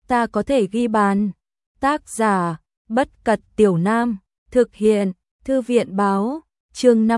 ta có thể ghi bàn. Tác giả, Bất Cật Tiểu Nam, thực hiện, Thư viện báo, chương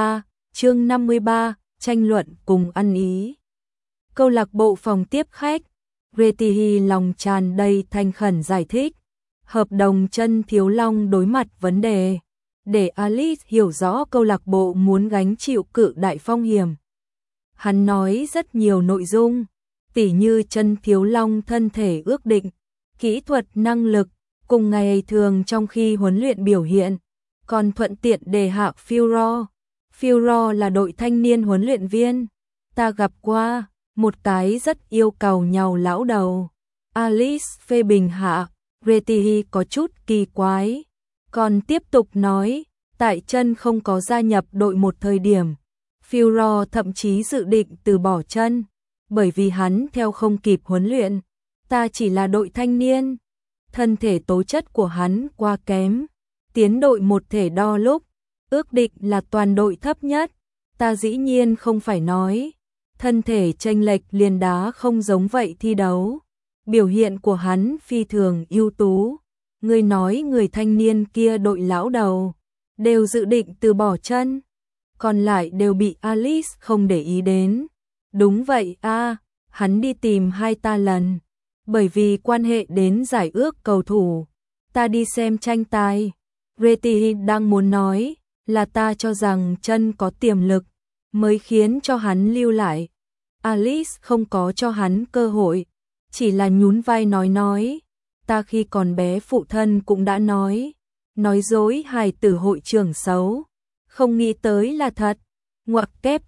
53, tranh luận cùng ăn ý. Câu lạc bộ phòng tiếp khách, Retihi lòng tràn đầy thành khẩn giải thích. Hợp đồng Chân Thiếu Long đối mặt vấn đề, để Alice hiểu rõ câu lạc bộ muốn gánh chịu cự đại phong hiểm. Hắn nói rất nhiều nội dung, tỉ như Chân Thiếu Long thân thể ước định, kỹ thuật năng lực, cùng ngày thường trong khi huấn luyện biểu hiện, còn thuận tiện đề hạ Furo. Furo là đội thanh niên huấn luyện viên, ta gặp qua, một cái rất yêu cầu nhau lão đầu. Alice phê bình hạ, Retihi có chút kỳ quái, còn tiếp tục nói, tại Chân không có gia nhập đội một thời điểm, Furo thậm chí dự định từ bỏ Chân, bởi vì hắn theo không kịp huấn luyện, ta chỉ là đội thanh niên, thân thể tố chất của hắn quá kém, tiến đội một thể đo lúc, ước định là toàn đội thấp nhất, ta dĩ nhiên không phải nói, thân thể chênh lệch liền đá không giống vậy thi đấu. Biểu hiện của hắn phi thường ưu tú. Người nói người thanh niên kia đội lão đầu, đều dự định từ bỏ Chân, còn lại đều bị Alice không để ý đến. Đúng vậy a, hắn đi tìm hai ta lần, bởi vì quan hệ đến giải ước cầu thủ. Ta đi xem tranh tài. Retihi đang muốn nói là ta cho rằng Chân có tiềm lực, mới khiến cho hắn lưu lại. Alice không có cho hắn cơ hội, chỉ là nhún vai nói, ta khi còn bé phụ thân cũng đã nói dối hài tử hội trưởng xấu, không nghĩ tới là thật. Ngoặc kép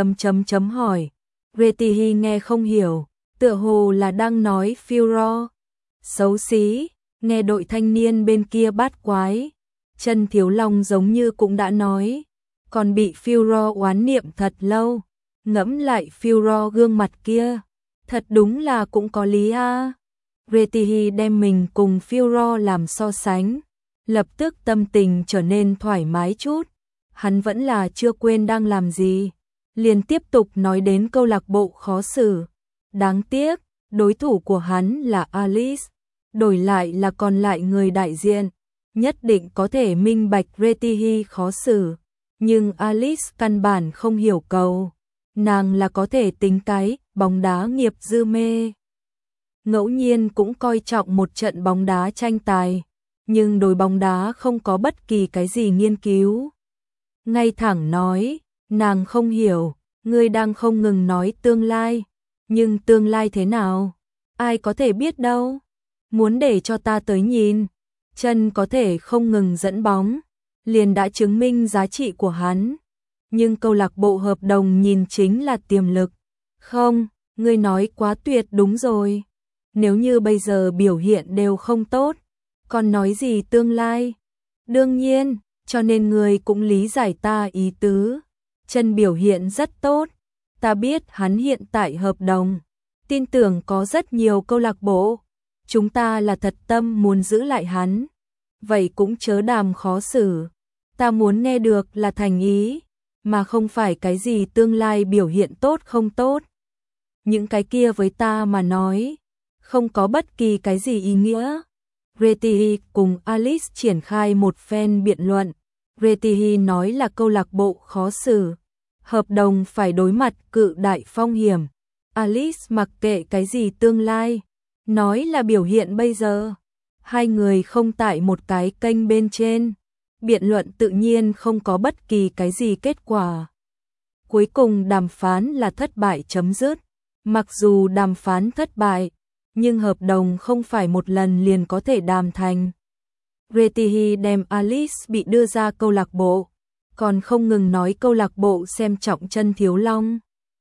hỏi. Retihi nghe không hiểu, tựa hồ là đang nói Furo xấu xí, nghe đội thanh niên bên kia bát quái. Chân Thiếu Long giống như cũng đã nói, còn bị Furo oán niệm thật lâu. Ngẫm lại Furo gương mặt kia, thật đúng là cũng có lý a. Retihi đem mình cùng Furo làm so sánh, lập tức tâm tình trở nên thoải mái chút. Hắn vẫn là chưa quên đang làm gì, liền tiếp tục nói đến câu lạc bộ khó xử. Đáng tiếc, đối thủ của hắn là Alice, đổi lại là còn lại người đại diện, nhất định có thể minh bạch Retihi khó xử, nhưng Alice căn bản không hiểu cầu. Nàng là có thể tính cái bóng đá nghiệp dư mê, ngẫu nhiên cũng coi trọng một trận bóng đá tranh tài, nhưng đối bóng đá không có bất kỳ cái gì nghiên cứu. Ngay thẳng nói, nàng không hiểu, ngươi đang không ngừng nói tương lai, nhưng tương lai thế nào, ai có thể biết đâu, muốn để cho ta tới nhìn. Chân có thể không ngừng dẫn bóng, liền đã chứng minh giá trị của hắn. Nhưng câu lạc bộ hợp đồng nhìn chính là tiềm lực. Không, ngươi nói quá tuyệt đúng rồi. Nếu như bây giờ biểu hiện đều không tốt, còn nói gì tương lai? Đương nhiên, cho nên ngươi cũng lý giải ta ý tứ. Chân biểu hiện rất tốt, ta biết hắn hiện tại hợp đồng, tin tưởng có rất nhiều câu lạc bộ. Chúng ta là thật tâm muốn giữ lại hắn, vậy cũng chớ đàm khó xử. Ta muốn nghe được là thành ý, mà không phải cái gì tương lai biểu hiện tốt không tốt. Những cái kia với ta mà nói, không có bất kỳ cái gì ý nghĩa. Retihi cùng Alice triển khai một phen biện luận. Retihi nói là câu lạc bộ khó xử, hợp đồng phải đối mặt cự đại phong hiểm. Alice mặc kệ cái gì tương lai, nói là biểu hiện bây giờ. Hai người không tại một cái kênh bên trên, biện luận tự nhiên không có bất kỳ cái gì kết quả. Cuối cùng đàm phán là thất bại chấm dứt. Mặc dù đàm phán thất bại, nhưng hợp đồng không phải một lần liền có thể đàm thành. Retihi đem Alice bị đưa ra câu lạc bộ, còn không ngừng nói câu lạc bộ xem trọng Chân Thiếu Long.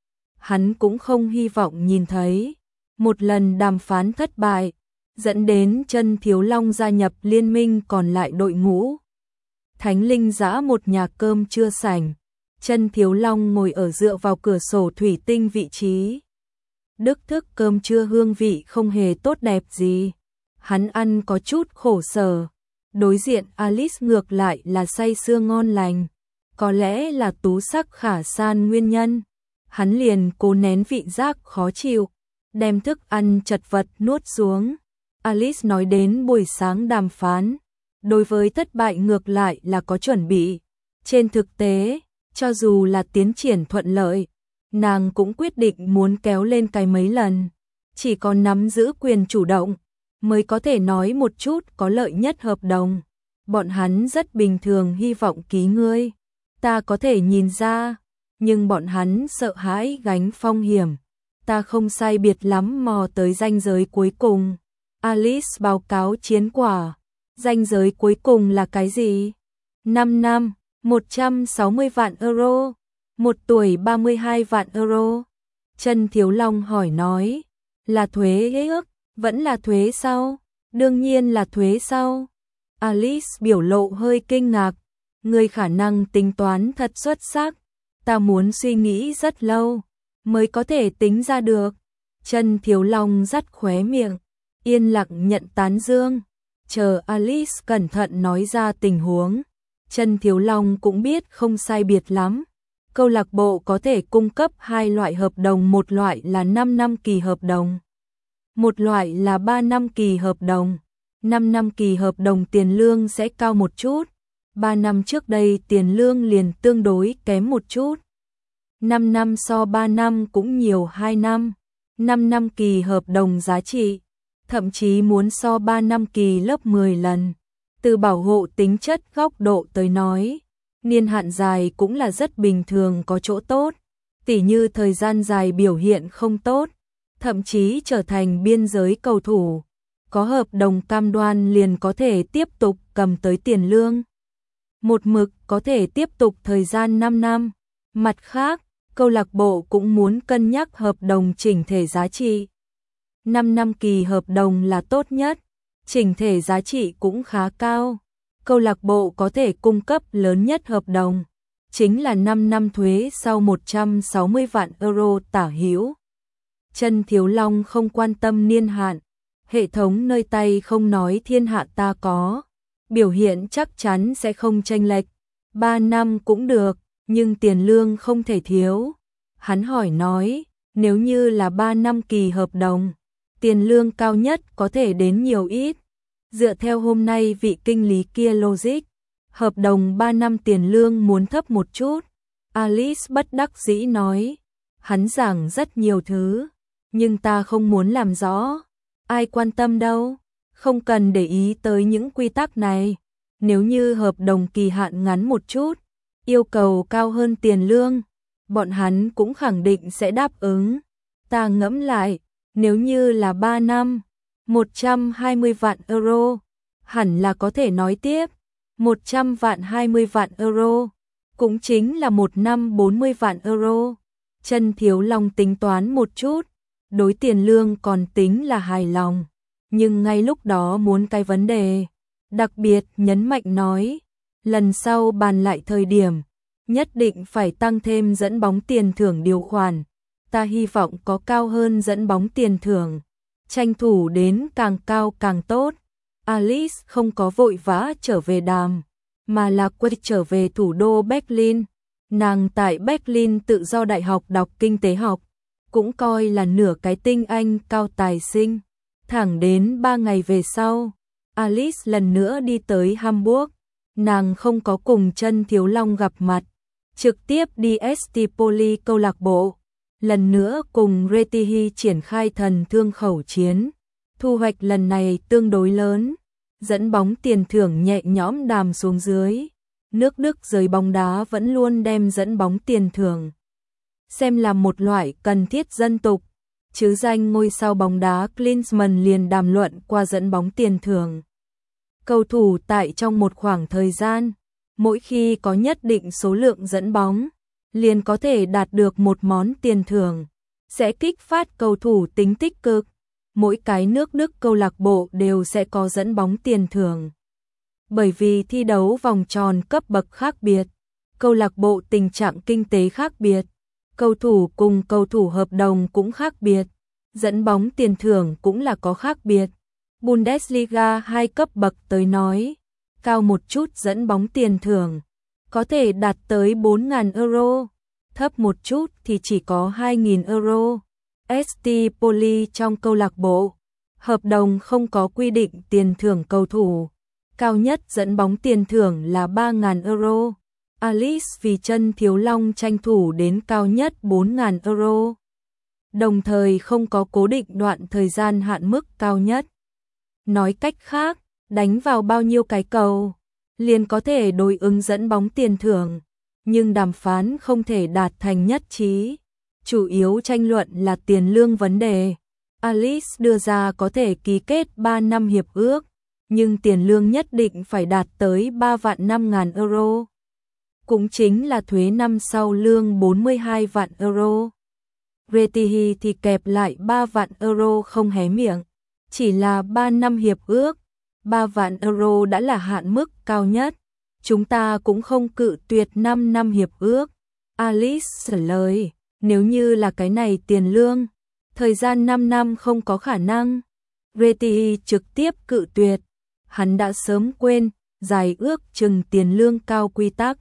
Hắn cũng không hy vọng nhìn thấy một lần đàm phán thất bại, dẫn đến Chân Thiếu Long gia nhập liên minh còn lại đội ngũ. Thánh Linh Dã một nhà cơm trưa sảnh, Chân Thiếu Long ngồi ở dựa vào cửa sổ thủy tinh vị trí. Đức thức cơm trưa hương vị không hề tốt đẹp gì, hắn ăn có chút khổ sở. Đối diện Alice ngược lại là say sưa ngon lành, có lẽ là tú sắc khả san nguyên nhân. Hắn liền cố nén vị giác khó chịu, đem thức ăn chật vật nuốt xuống. Alice nói đến buổi sáng đàm phán, đối với thất bại ngược lại là có chuẩn bị. Trên thực tế, cho dù là tiến triển thuận lợi, nàng cũng quyết định muốn kéo lên cái mấy lần. Chỉ có nắm giữ quyền chủ động, mới có thể nói một chút có lợi nhất hợp đồng. Bọn hắn rất bình thường hy vọng ký ngươi. Ta có thể nhìn ra, nhưng bọn hắn sợ hãi gánh phong hiểm. Ta không sai biệt lắm mò tới ranh giới cuối cùng. Alice báo cáo chiến quả. Ranh giới cuối cùng là cái gì? 5 năm, 160 vạn euro. 1 tuổi 32 vạn euro. Trân Thiếu Long hỏi nói, là thuế ước, vẫn là thuế sau? Đương nhiên là thuế sau. Alice biểu lộ hơi kinh ngạc. Người khả năng tính toán thật xuất sắc. Ta muốn suy nghĩ rất lâu, mới có thể tính ra được. Trân Thiếu Long dắt khóe miệng, yên lặng nhận tán dương. Chờ Alice cẩn thận nói ra tình huống. Trân Thiếu Long cũng biết không sai biệt lắm. Câu lạc bộ có thể cung cấp 2 loại hợp đồng, một loại là 5 năm kỳ hợp đồng, một loại là 3 năm kỳ hợp đồng. 5 năm kỳ hợp đồng tiền lương sẽ cao một chút, 3 năm trước đây tiền lương liền tương đối kém một chút. 5 năm so 3 năm cũng nhiều 2 năm. 5 năm kỳ hợp đồng giá trị, thậm chí muốn so 3 năm kỳ lớp 10 lần. Từ bảo hộ tính chất góc độ tới nói, niên hạn dài cũng là rất bình thường có chỗ tốt, tỉ như thời gian dài biểu hiện không tốt, thậm chí trở thành biên giới cầu thủ, có hợp đồng cam đoan liền có thể tiếp tục cầm tới tiền lương. Một mực có thể tiếp tục thời gian 5 năm. Mặt khác, câu lạc bộ cũng muốn cân nhắc hợp đồng chỉnh thể giá trị. 5 năm kỳ hợp đồng là tốt nhất, chỉnh thể giá trị cũng khá cao. Câu lạc bộ có thể cung cấp lớn nhất hợp đồng, chính là 5 năm thuế sau 160 vạn euro tả hữu. Trân Thiếu Long không quan tâm niên hạn, hệ thống nơi tay không nói thiên hạ ta có, biểu hiện chắc chắn sẽ không chênh lệch. 3 năm cũng được, nhưng tiền lương không thể thiếu. Hắn hỏi nói, nếu như là 3 năm kỳ hợp đồng, tiền lương cao nhất có thể đến nhiều ít? Dựa theo hôm nay vị kinh lý kia logic, hợp đồng 3 năm tiền lương muốn thấp một chút. Alice bất đắc dĩ nói, hắn giảng rất nhiều thứ, nhưng ta không muốn làm rõ. Ai quan tâm đâu, không cần để ý tới những quy tắc này. Nếu như hợp đồng kỳ hạn ngắn một chút, yêu cầu cao hơn tiền lương, bọn hắn cũng khẳng định sẽ đáp ứng. Ta ngẫm lại, nếu như là 3 năm, 120 vạn euro, hẳn là có thể nói tiếp. 100 vạn 20 vạn euro, cũng chính là 1 năm 40 vạn euro. Trân Thiếu Long tính toán một chút, đối tiền lương còn tính là hài lòng, nhưng ngay lúc đó muốn cái vấn đề. Đặc biệt nhấn mạnh nói, lần sau bàn lại thời điểm, nhất định phải tăng thêm dẫn bóng tiền thưởng điều khoản. Ta hy vọng có cao hơn dẫn bóng tiền thưởng, tranh thủ đến càng cao càng tốt. Alice không có vội vã trở về đàm, mà là quay trở về thủ đô Berlin. Nàng tại Berlin tự do đại học đọc kinh tế học, cũng coi là nửa cái tinh anh cao tài sinh. Thẳng đến 3 ngày về sau, Alice lần nữa đi tới Hamburg. Nàng không có cùng Trân Thiếu Long gặp mặt, trực tiếp đi ST Poli câu lạc bộ, lần nữa cùng Retihi triển khai thần thương khẩu chiến. Thu hoạch lần này tương đối lớn, dẫn bóng tiền thưởng nhẹ nhõm đàm xuống dưới. Nước Đức giới bóng đá vẫn luôn đem dẫn bóng tiền thưởng xem là một loại cần thiết dân tục, chứ danh ngôi sao bóng đá Klinsmann liền đàm luận qua dẫn bóng tiền thưởng. Cầu thủ tại trong một khoảng thời gian, mỗi khi có nhất định số lượng dẫn bóng, liền có thể đạt được một món tiền thưởng, sẽ kích phát cầu thủ tính tích cực. Mỗi cái nước Đức câu lạc bộ đều sẽ có dẫn bóng tiền thưởng. Bởi vì thi đấu vòng tròn cấp bậc khác biệt, câu lạc bộ tình trạng kinh tế khác biệt, cầu thủ cùng cầu thủ hợp đồng cũng khác biệt, dẫn bóng tiền thưởng cũng là có khác biệt. Bundesliga 2 cấp bậc tới nói, cao một chút dẫn bóng tiền thưởng có thể đạt tới 4.000 euro, thấp một chút thì chỉ có 2.000 euro. ST Poli trong câu lạc bộ Hợp đồng không có quy định tiền thưởng cầu thủ. Cao nhất dẫn bóng tiền thưởng là 3.000 euro. Alice vì chân thiếu long tranh thủ đến cao nhất 4.000 euro. Đồng thời không có cố định đoạn thời gian hạn mức cao nhất. Nói cách khác, đánh vào bao nhiêu cái cầu, liền có thể đối ứng dẫn bóng tiền thưởng, nhưng đàm phán không thể đạt thành nhất trí. Chủ yếu tranh luận là tiền lương vấn đề. Alice đưa ra có thể ký kết 3 năm hiệp ước, nhưng tiền lương nhất định phải đạt tới 3.500.000 euro. Cũng chính là thuế năm sau lương 42 vạn euro. Retihi thì kẹp lại 3 vạn euro không hé miệng. Chỉ là 3 năm hiệp ước, 3 vạn euro đã là hạn mức cao nhất. Chúng ta cũng không cự tuyệt 5 năm hiệp ước. Alice trả lời, nếu như là cái này tiền lương, thời gian 5 năm không có khả năng. Retihi trực tiếp cự tuyệt. Hắn đã sớm quên, giải ước chừng tiền lương cao quy tắc.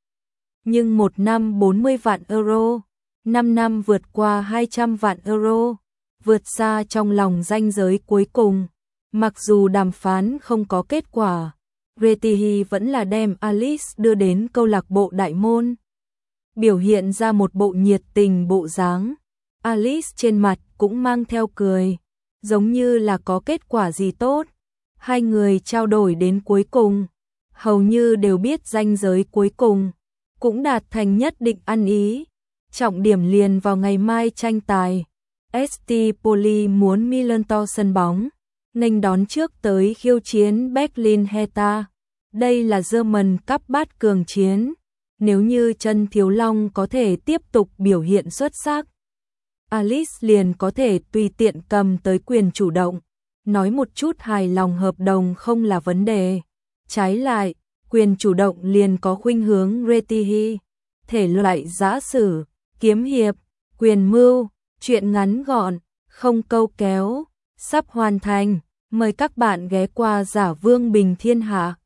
Nhưng 1 năm 40 vạn euro, 5 năm vượt qua 200 vạn euro, vượt xa trong lòng ranh giới cuối cùng. Mặc dù đàm phán không có kết quả, Retihi vẫn là đem Alice đưa đến câu lạc bộ đại môn. Biểu hiện ra một bộ nhiệt tình bộ dáng. Alice trên mặt cũng mang theo cười, giống như là có kết quả gì tốt. Hai người trao đổi đến cuối cùng, hầu như đều biết ranh giới cuối cùng, cũng đạt thành nhất định ăn ý. Trọng điểm liền vào ngày mai tranh tài. ST Poli muốn Milan to sân bóng, nghênh đón trước tới khiêu chiến Berlin Hertha. Đây là German Cup bát cường chiến. Nếu như chân thiếu long có thể tiếp tục biểu hiện xuất sắc, Alice liền có thể tùy tiện cầm tới quyền chủ động. Nói một chút hài lòng hợp đồng không là vấn đề. Trái lại, quyền chủ động liền có khuynh hướng Retihi. Thể loại giã sử, kiếm hiệp, quyền mưu, truyện ngắn gọn, không câu kéo, sắp hoàn thành. Mời các bạn ghé qua Giả Vương Bình Thiên Hạ.